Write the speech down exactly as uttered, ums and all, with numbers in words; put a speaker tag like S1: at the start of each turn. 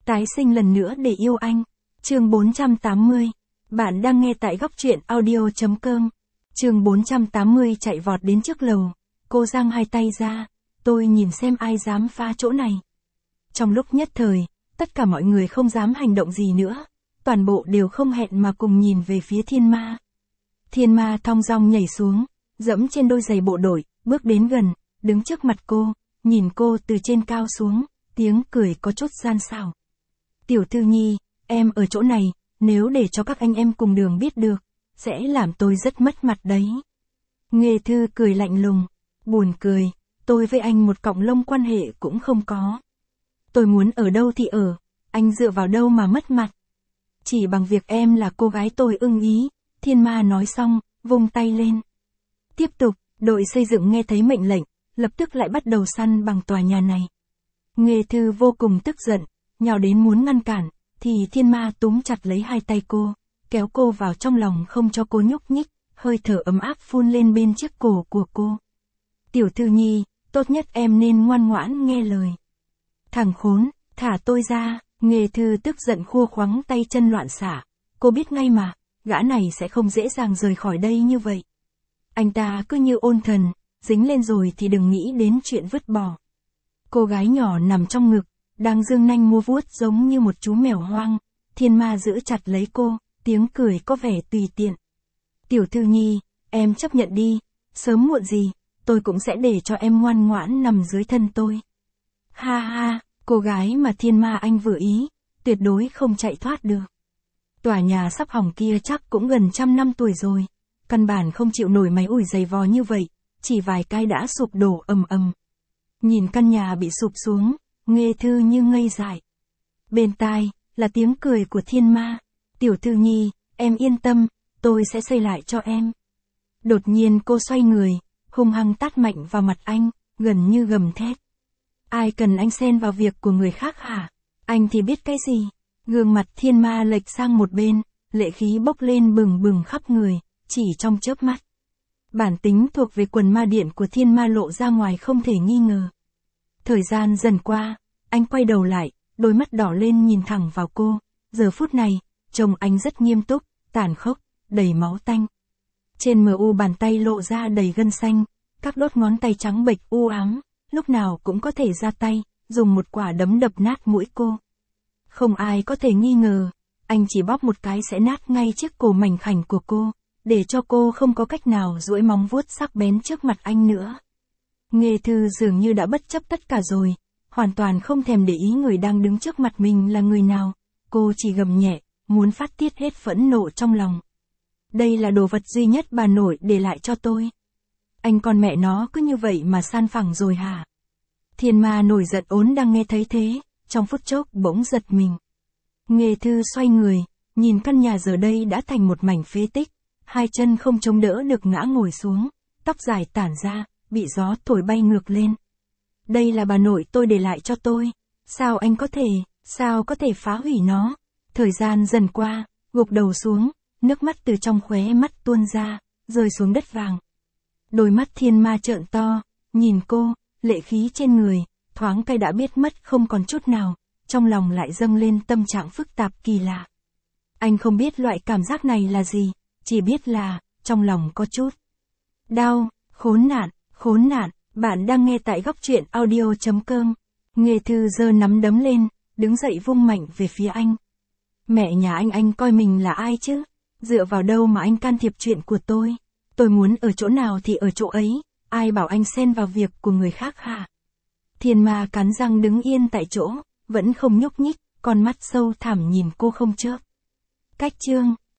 S1: Tái sinh lần nữa để yêu anh. Chương bốn trăm tám mươi. Bạn đang nghe tại góc truyện audio.com. Chương bốn trăm tám mươi chạy vọt đến trước lầu. Cô giang hai tay ra. Tôi nhìn xem ai dám phá chỗ này. Trong lúc nhất thời, tất cả mọi người không dám hành động gì nữa. Toàn bộ đều không hẹn mà cùng nhìn về phía Thiên Ma. Thiên Ma thong dong nhảy xuống, dẫm trên đôi giày bộ đội, bước đến gần, đứng trước mặt cô, nhìn cô từ trên cao xuống, tiếng cười có chút gian xảo. Tiểu Thư Nhi, em ở chỗ này, nếu để cho các anh em cùng đường biết được, sẽ làm tôi rất mất mặt đấy. Nghê Thư cười lạnh lùng, buồn cười, tôi với anh một cọng lông quan hệ cũng không có. Tôi muốn ở đâu thì ở, anh dựa vào đâu mà mất mặt. Chỉ bằng việc em là cô gái tôi ưng ý, Thiên Ma nói xong, vung tay lên. Tiếp tục, đội xây dựng nghe thấy mệnh lệnh, lập tức lại bắt đầu săn bằng tòa nhà này. Nghê Thư vô cùng tức giận, nhào đến muốn ngăn cản, thì Thiên Ma túm chặt lấy hai tay cô, kéo cô vào trong lòng không cho cô nhúc nhích, hơi thở ấm áp phun lên bên chiếc cổ của cô. Tiểu Thư Nhi, tốt nhất em nên ngoan ngoãn nghe lời. Thằng khốn, thả tôi ra. Nghê Thư tức giận khua khoắng tay chân loạn xả. Cô biết ngay mà, gã này sẽ không dễ dàng rời khỏi đây như vậy. Anh ta cứ như ôn thần, dính lên rồi thì đừng nghĩ đến chuyện vứt bỏ. Cô gái nhỏ nằm trong ngực, đang giương nanh mua vuốt giống như một chú mèo hoang. Thiên Ma giữ chặt lấy cô, tiếng cười có vẻ tùy tiện. Tiểu Thư Nhi, em chấp nhận đi, sớm muộn gì, tôi cũng sẽ để cho em ngoan ngoãn nằm dưới thân tôi. Ha ha. Cô gái mà Thiên Ma anh vừa ý, tuyệt đối không chạy thoát được. Tòa nhà sắp hỏng kia chắc cũng gần trăm năm tuổi rồi, căn bản không chịu nổi máy ủi dày vò như vậy, chỉ vài cái đã sụp đổ ầm ầm. Nhìn căn nhà bị sụp xuống, Nghê Thư như ngây dại. Bên tai, là tiếng cười của Thiên Ma. Tiểu Thư Nhi, em yên tâm, tôi sẽ xây lại cho em. Đột nhiên cô xoay người, hung hăng tát mạnh vào mặt anh, gần như gầm thét. Ai cần anh xen vào việc của người khác hả? Anh thì biết cái gì? Gương mặt Thiên Ma lệch sang một bên, lệ khí bốc lên bừng bừng khắp người, chỉ trong chớp mắt. Bản tính thuộc về quần ma điện của Thiên Ma lộ ra ngoài không thể nghi ngờ. Thời gian dần qua, anh quay đầu lại, đôi mắt đỏ lên nhìn thẳng vào cô. Giờ phút này, trông anh rất nghiêm túc, tàn khốc, đầy máu tanh. Trên mờ u bàn tay lộ ra đầy gân xanh, các đốt ngón tay trắng bệch u ám. Lúc nào cũng có thể ra tay, dùng một quả đấm đập nát mũi cô. Không ai có thể nghi ngờ, anh chỉ bóp một cái sẽ nát ngay chiếc cổ mảnh khảnh của cô, để cho cô không có cách nào duỗi móng vuốt sắc bén trước mặt anh nữa. Nghê Thư dường như đã bất chấp tất cả rồi, hoàn toàn không thèm để ý người đang đứng trước mặt mình là người nào, cô chỉ gầm nhẹ, muốn phát tiết hết phẫn nộ trong lòng. Đây là đồ vật duy nhất bà nội để lại cho tôi. Anh con mẹ nó cứ như vậy mà san phẳng rồi hả? Thiên Ma nổi giận ốn đang nghe thấy thế, trong phút chốc bỗng giật mình. Nghê Thư xoay người, nhìn căn nhà giờ đây đã thành một mảnh phế tích, hai chân không chống đỡ được ngã ngồi xuống, tóc dài tản ra, bị gió thổi bay ngược lên. Đây là bà nội tôi để lại cho tôi, sao anh có thể, sao có thể phá hủy nó? Thời gian dần qua, gục đầu xuống, nước mắt từ trong khóe mắt tuôn ra, rơi xuống đất vàng. Đôi mắt Thiên Ma trợn to, nhìn cô, lệ khí trên người, thoáng cái đã biết mất không còn chút nào, trong lòng lại dâng lên tâm trạng phức tạp kỳ lạ. Anh không biết loại cảm giác này là gì, chỉ biết là, trong lòng có chút đau, khốn nạn, khốn nạn, bạn đang nghe tại góc truyện audio.com. Nghê Thư giơ nắm đấm lên, đứng dậy vung mạnh về phía anh. Mẹ nhà anh anh coi mình là ai chứ? Dựa vào đâu mà anh can thiệp chuyện của tôi? Tôi muốn ở chỗ nào thì ở chỗ ấy, ai bảo anh xen vào việc của người khác hả? Thiên Ma cắn răng đứng yên tại chỗ, vẫn không nhúc nhích, con mắt sâu thẳm nhìn cô không chớp. Cách chương